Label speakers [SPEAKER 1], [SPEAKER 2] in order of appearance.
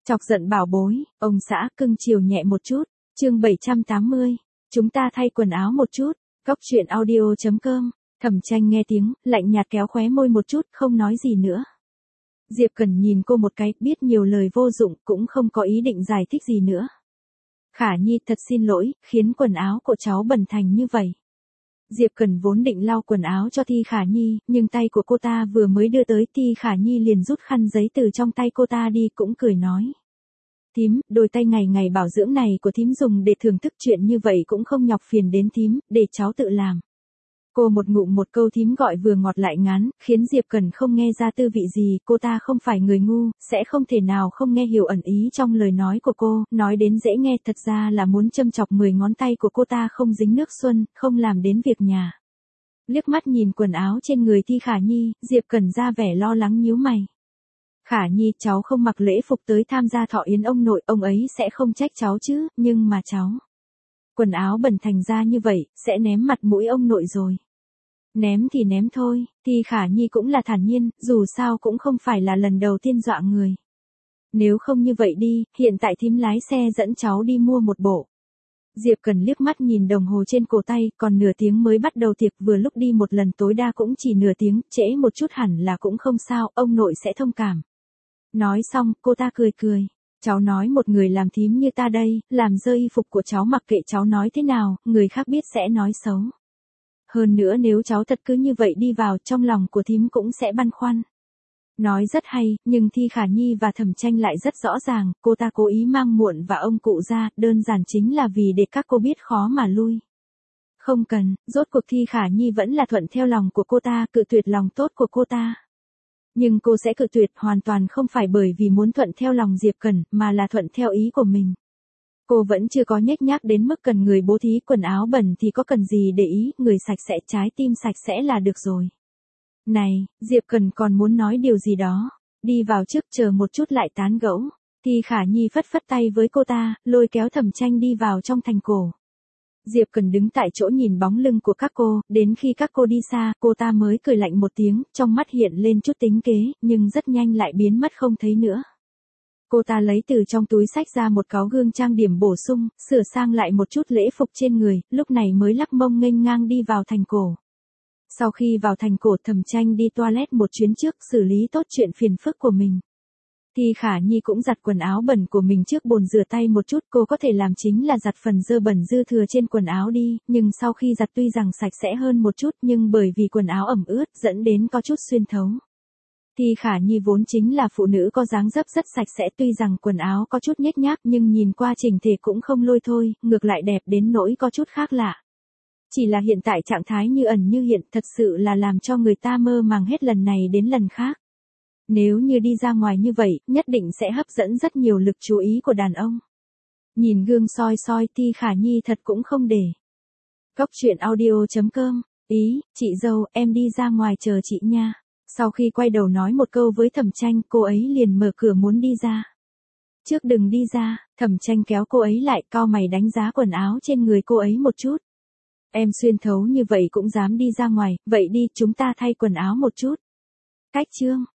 [SPEAKER 1] Chọc giận bảo bối, ông xã cưng chiều nhẹ một chút. Chương 780. Chúng ta thay quần áo một chút. Góc truyện audio.com. Thẩm Tranh nghe tiếng, lạnh nhạt kéo khóe môi một chút, không nói gì nữa. Diệp Cẩn nhìn cô một cái, biết nhiều lời vô dụng, cũng không có ý định giải thích gì nữa. Khả Nhi thật xin lỗi, khiến quần áo của cháu bẩn thành như vậy. Diệp Cẩn vốn định lau quần áo cho Thi Khả Nhi, nhưng tay của cô ta vừa mới đưa tới, Thi Khả Nhi liền rút khăn giấy từ trong tay cô ta đi, cũng cười nói. Thím, đôi tay ngày ngày bảo dưỡng này của thím dùng để thưởng thức chuyện như vậy cũng không nhọc phiền đến thím, để cháu tự làm. Cô một ngụm một câu thím gọi vừa ngọt lại ngán, khiến Diệp Cẩn không nghe ra tư vị gì, cô ta không phải người ngu, sẽ không thể nào không nghe hiểu ẩn ý trong lời nói của cô, nói đến dễ nghe thật ra là muốn châm chọc 10 ngón tay của cô ta không dính nước xuân, không làm đến việc nhà. Liếc mắt nhìn quần áo trên người Thi Khả Nhi, Diệp Cẩn ra vẻ lo lắng nhíu mày. Khả Nhi, cháu không mặc lễ phục tới tham gia thọ yến ông nội, ông ấy sẽ không trách cháu chứ, nhưng mà cháu. Quần áo bẩn thành ra như vậy, sẽ ném mặt mũi ông nội rồi. Ném thì ném thôi, Thi Khả Nhi cũng là thản nhiên, dù sao cũng không phải là lần đầu tiên dọa người. Nếu không như vậy đi, hiện tại thím lái xe dẫn cháu đi mua một bộ. Diệp Cẩn liếc mắt nhìn đồng hồ trên cổ tay, còn nửa tiếng mới bắt đầu tiệc, vừa lúc đi một lần tối đa cũng chỉ nửa tiếng, trễ một chút hẳn là cũng không sao, ông nội sẽ thông cảm. Nói xong, cô ta cười cười. Cháu nói một người làm thím như ta đây, làm rơi y phục của cháu mặc kệ cháu nói thế nào, người khác biết sẽ nói xấu. Hơn nữa nếu cháu thật cứ như vậy đi vào, trong lòng của thím cũng sẽ băn khoăn. Nói rất hay, nhưng Thi Khả Nhi và Thẩm Tranh lại rất rõ ràng, cô ta cố ý mang muộn và ông cụ ra, đơn giản chính là vì để các cô biết khó mà lui. Không cần, rốt cuộc Thi Khả Nhi vẫn là thuận theo lòng của cô ta, cự tuyệt lòng tốt của cô ta. Nhưng cô sẽ cự tuyệt hoàn toàn không phải bởi vì muốn thuận theo lòng Diệp Cẩn, mà là thuận theo ý của mình. Cô vẫn chưa có nhếch nhác đến mức cần người bố thí, quần áo bẩn thì có cần gì để ý, người sạch sẽ trái tim sạch sẽ là được rồi. Này, Diệp Cẩn còn muốn nói điều gì đó, đi vào trước chờ một chút lại tán gẫu. Thì Khả Nhi phất phất tay với cô ta, lôi kéo Thẩm Tranh đi vào trong thành cổ. Diệp Cẩn đứng tại chỗ nhìn bóng lưng của các cô, đến khi các cô đi xa, cô ta mới cười lạnh một tiếng, trong mắt hiện lên chút tính kế, nhưng rất nhanh lại biến mất không thấy nữa. Cô ta lấy từ trong túi xách ra một cáu gương trang điểm bổ sung, sửa sang lại một chút lễ phục trên người, lúc này mới lắc mông nghênh ngang đi vào thành cổ. Sau khi vào thành cổ, Thẩm Tranh đi toilet một chuyến trước, xử lý tốt chuyện phiền phức của mình. Thì Khả Nhi cũng giặt quần áo bẩn của mình trước bồn rửa tay một chút, cô có thể làm chính là giặt phần dơ bẩn dư thừa trên quần áo đi, nhưng sau khi giặt tuy rằng sạch sẽ hơn một chút, nhưng bởi vì quần áo ẩm ướt dẫn đến có chút xuyên thấu. Thì Khả Nhi vốn chính là phụ nữ có dáng dấp rất sạch sẽ, tuy rằng quần áo có chút nhếch nhác nhưng nhìn qua chỉnh thể cũng không lôi thôi, ngược lại đẹp đến nỗi có chút khác lạ. Chỉ là hiện tại trạng thái như ẩn như hiện thật sự là làm cho người ta mơ màng hết lần này đến lần khác. Nếu như đi ra ngoài như vậy, nhất định sẽ hấp dẫn rất nhiều lực chú ý của đàn ông. Nhìn gương soi soi, Thi Khả Nhi thật cũng không để. Góc truyện audio.com. Ý, chị dâu, em đi ra ngoài chờ chị nha. Sau khi quay đầu nói một câu với Thẩm Tranh, cô ấy liền mở cửa muốn đi ra. Trước đừng đi ra, Thẩm Tranh kéo cô ấy lại, cau mày đánh giá quần áo trên người cô ấy một chút. Em xuyên thấu như vậy cũng dám đi ra ngoài, vậy đi, chúng ta thay quần áo một chút. Cách chương.